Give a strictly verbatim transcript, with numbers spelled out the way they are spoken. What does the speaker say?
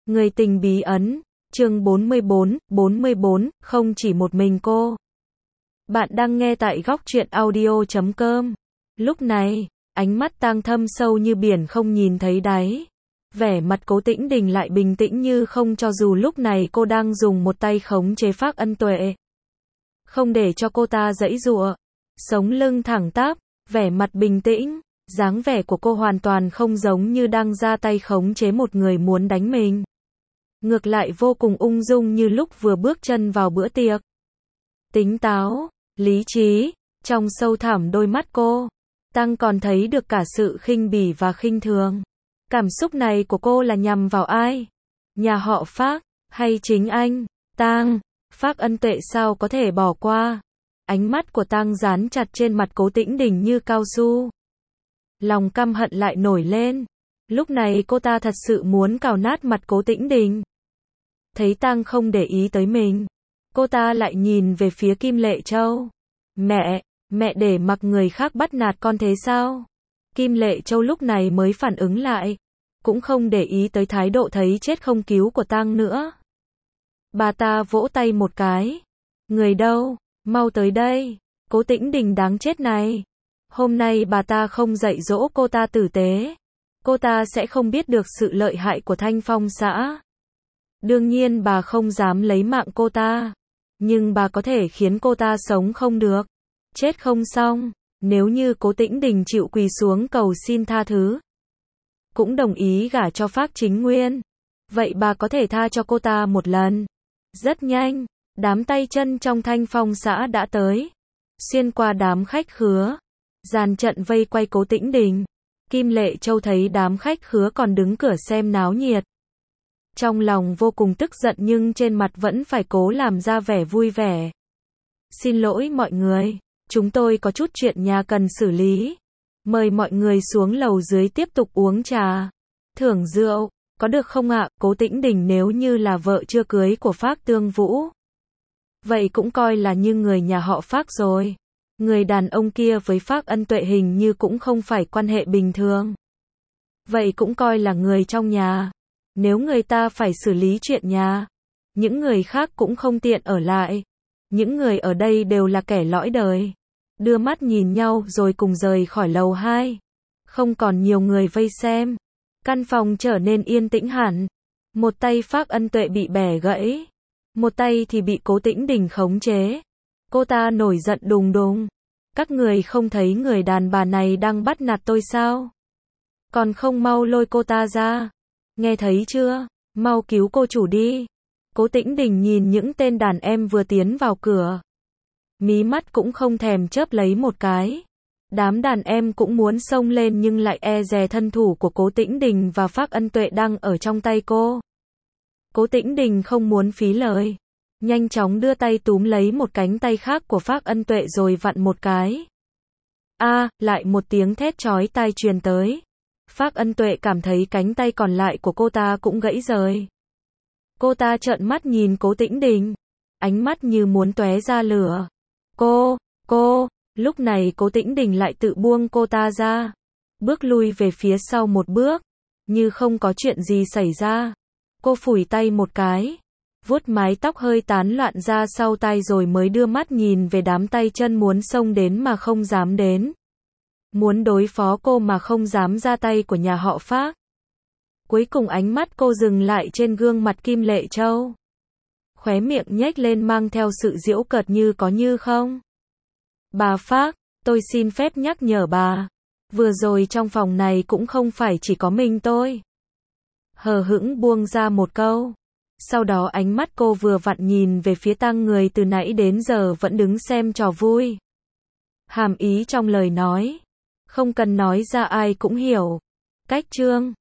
Người tình bí ẩn, chương bốn mươi bốn, bốn mươi bốn, không chỉ một mình cô. Bạn đang nghe tại góc truyện audio chấm com. Lúc này, ánh mắt Tang thâm sâu như biển không nhìn thấy đáy. Vẻ mặt Cố Tĩnh Đình lại bình tĩnh như không, cho dù lúc này cô đang dùng một tay khống chế Phác Ân Tuệ. Không để cho cô ta giãy giụa. Sống lưng thẳng tắp, vẻ mặt bình tĩnh. Dáng vẻ của cô hoàn toàn không giống như đang ra tay khống chế một người muốn đánh mình. Ngược lại vô cùng ung dung như lúc vừa bước chân vào bữa tiệc. Tính táo, lý trí, trong sâu thẳm đôi mắt cô, Tang còn thấy được cả sự khinh bỉ và khinh thường. Cảm xúc này của cô là nhằm vào ai? Nhà họ Phác, hay chính anh? Tang, Phác Ân Tuệ sao có thể bỏ qua? Ánh mắt của Tang dán chặt trên mặt Cố Tĩnh Đình như cao su. Lòng căm hận lại nổi lên. Lúc này cô ta thật sự muốn cào nát mặt Cố Tĩnh Đình. Thấy Tang không để ý tới mình, cô ta lại nhìn về phía Kim Lệ Châu. Mẹ, mẹ để mặc người khác bắt nạt con thế sao? Kim Lệ Châu lúc này mới phản ứng lại, cũng không để ý tới thái độ thấy chết không cứu của Tang nữa. Bà ta vỗ tay một cái. Người đâu? Mau tới đây. Cố Tĩnh Đình đáng chết này. Hôm nay bà ta không dạy dỗ cô ta tử tế, cô ta sẽ không biết được sự lợi hại của Thanh Phong xã. Đương nhiên bà không dám lấy mạng cô ta, nhưng bà có thể khiến cô ta sống không được, chết không xong. Nếu như Cố Tĩnh Đình chịu quỳ xuống cầu xin tha thứ, cũng đồng ý gả cho Phác Chính Nguyên, vậy bà có thể tha cho cô ta một lần. Rất nhanh, đám tay chân trong Thanh Phong xã đã tới, xuyên qua đám khách khứa, dàn trận vây quay Cố Tĩnh Đình. Kim Lệ Châu thấy đám khách khứa còn đứng cửa xem náo nhiệt, trong lòng vô cùng tức giận nhưng trên mặt vẫn phải cố làm ra vẻ vui vẻ. Xin lỗi mọi người, chúng tôi có chút chuyện nhà cần xử lý. Mời mọi người xuống lầu dưới tiếp tục uống trà, thưởng rượu, có được không ạ? Cố Tĩnh Đình nếu như là vợ chưa cưới của Phác Tương Vũ, vậy cũng coi là như người nhà họ Phác rồi. Người đàn ông kia với Phác Ân Tuệ hình như cũng không phải quan hệ bình thường, vậy cũng coi là người trong nhà. Nếu người ta phải xử lý chuyện nhà, những người khác cũng không tiện ở lại. Những người ở đây đều là kẻ lõi đời, đưa mắt nhìn nhau rồi cùng rời khỏi lầu hai. Không còn nhiều người vây xem, căn phòng trở nên yên tĩnh hẳn. Một tay Phác Ân Tuệ bị bẻ gãy, một tay thì bị Cố Tĩnh Đình khống chế. Cô ta nổi giận đùng đùng. Các người không thấy người đàn bà này đang bắt nạt tôi sao? Còn không mau lôi cô ta ra. Nghe thấy chưa? Mau cứu cô chủ đi. Cố Tĩnh Đình nhìn những tên đàn em vừa tiến vào cửa, mí mắt cũng không thèm chớp lấy một cái. Đám đàn em cũng muốn xông lên nhưng lại e dè thân thủ của Cố Tĩnh Đình và Phác Ân Tuệ đang ở trong tay cô. Cố Tĩnh Đình không muốn phí lời, nhanh chóng đưa tay túm lấy một cánh tay khác của Phác Ân Tuệ rồi vặn một cái. A, à, lại một tiếng thét chói tai truyền tới. Phác Ân Tuệ cảm thấy cánh tay còn lại của cô ta cũng gãy rời. Cô ta trợn mắt nhìn Cố Tĩnh Đình, ánh mắt như muốn tóe ra lửa. Cô, cô, lúc này Cố Tĩnh Đình lại tự buông cô ta ra, bước lui về phía sau một bước, như không có chuyện gì xảy ra. Cô phủi tay một cái, vuốt mái tóc hơi tán loạn ra sau tai rồi mới đưa mắt nhìn về đám tay chân muốn xông đến mà không dám đến, muốn đối phó cô mà không dám ra tay của nhà họ Phác. Cuối cùng ánh mắt cô dừng lại trên gương mặt Kim Lệ Châu, khóe miệng nhếch lên mang theo sự giễu cợt như có như không. Bà Phác, tôi xin phép nhắc nhở bà, vừa rồi trong phòng này cũng không phải chỉ có mình tôi. Hờ hững buông ra một câu. Sau đó ánh mắt cô vừa vặn nhìn về phía Tang người từ nãy đến giờ vẫn đứng xem trò vui. Hàm ý trong lời nói, không cần nói ra ai cũng hiểu. Cách chương